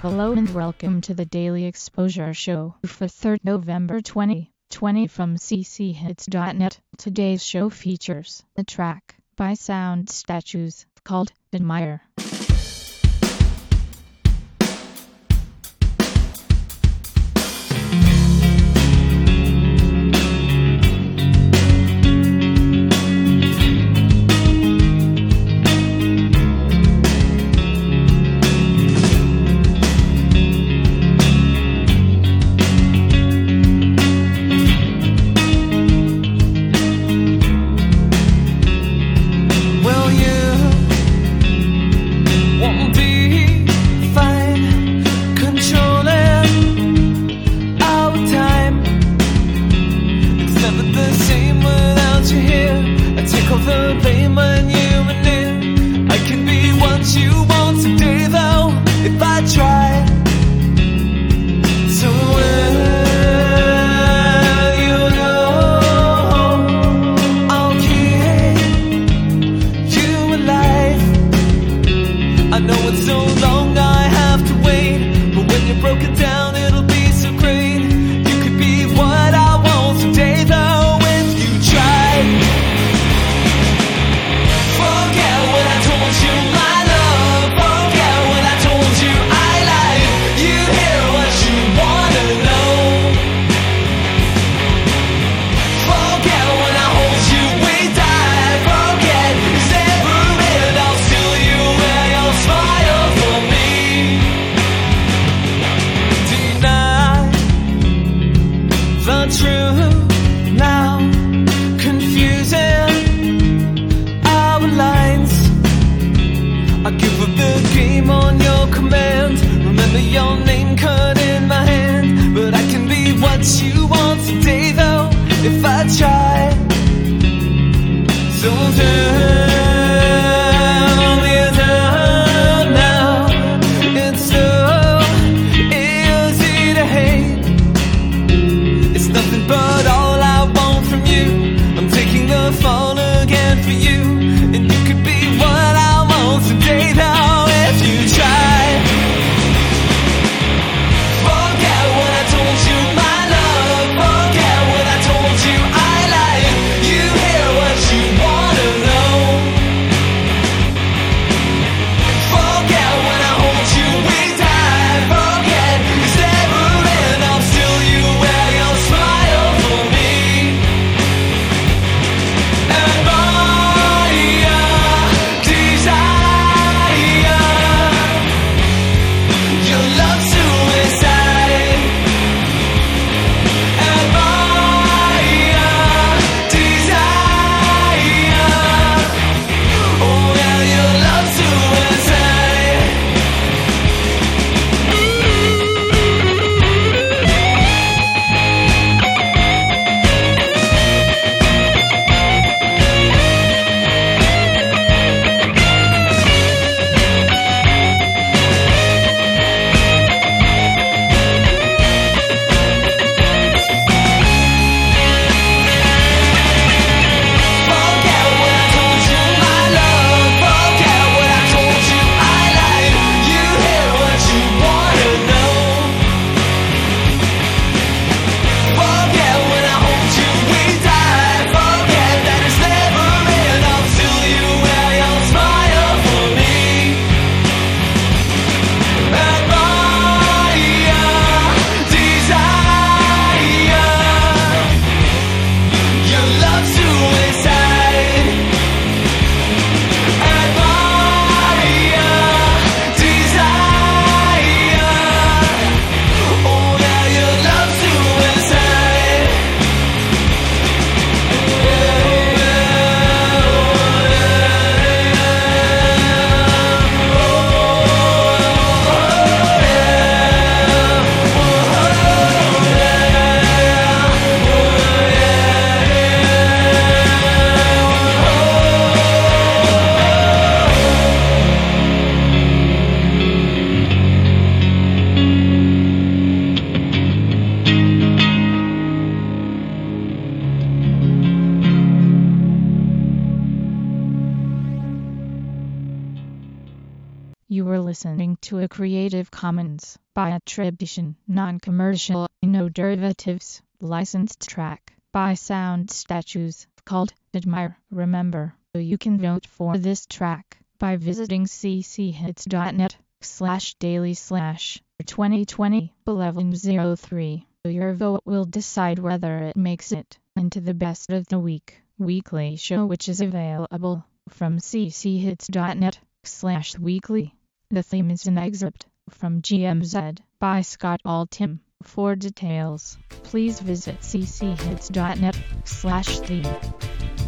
Hello and welcome to the Daily Exposure Show for 3rd November 2020 from cchits.net. Today's show features a track by Sound Statues called Admire. The blame when you were near. I can be what you want today though, if I try. So will you know I'll keep you alive. I know it's so long I have to wait, but when you're broken down it'll be so great. You could be what I want today though, if you try. True now, confusing our lines. I give up the game on your command. Remember your name cut in my hand, but I can be what you want today though, if I try. So turn me down now. It's so easy to hate. It's nothing but all I want from you. I'm taking the fall again for you, and you could be what I want today now, if you try. Forget what I told you, my love. Forget what I told you, I lied. You hear what you wanna know. Forget when I hold you, we die. Forget, 'cause every end I'm still you, where your smile for me. And You were listening to a Creative Commons by attribution, non-commercial, no derivatives, licensed track by Sound Statues called Admire. Remember, you can vote for this track by visiting cchits.net/daily/2020-1103. Your vote will decide whether it makes it into the best of the week weekly show, which is available from cchits.net/weekly. The theme is an excerpt from GMZ by Scott Altham. For details, please visit cchits.net/theme.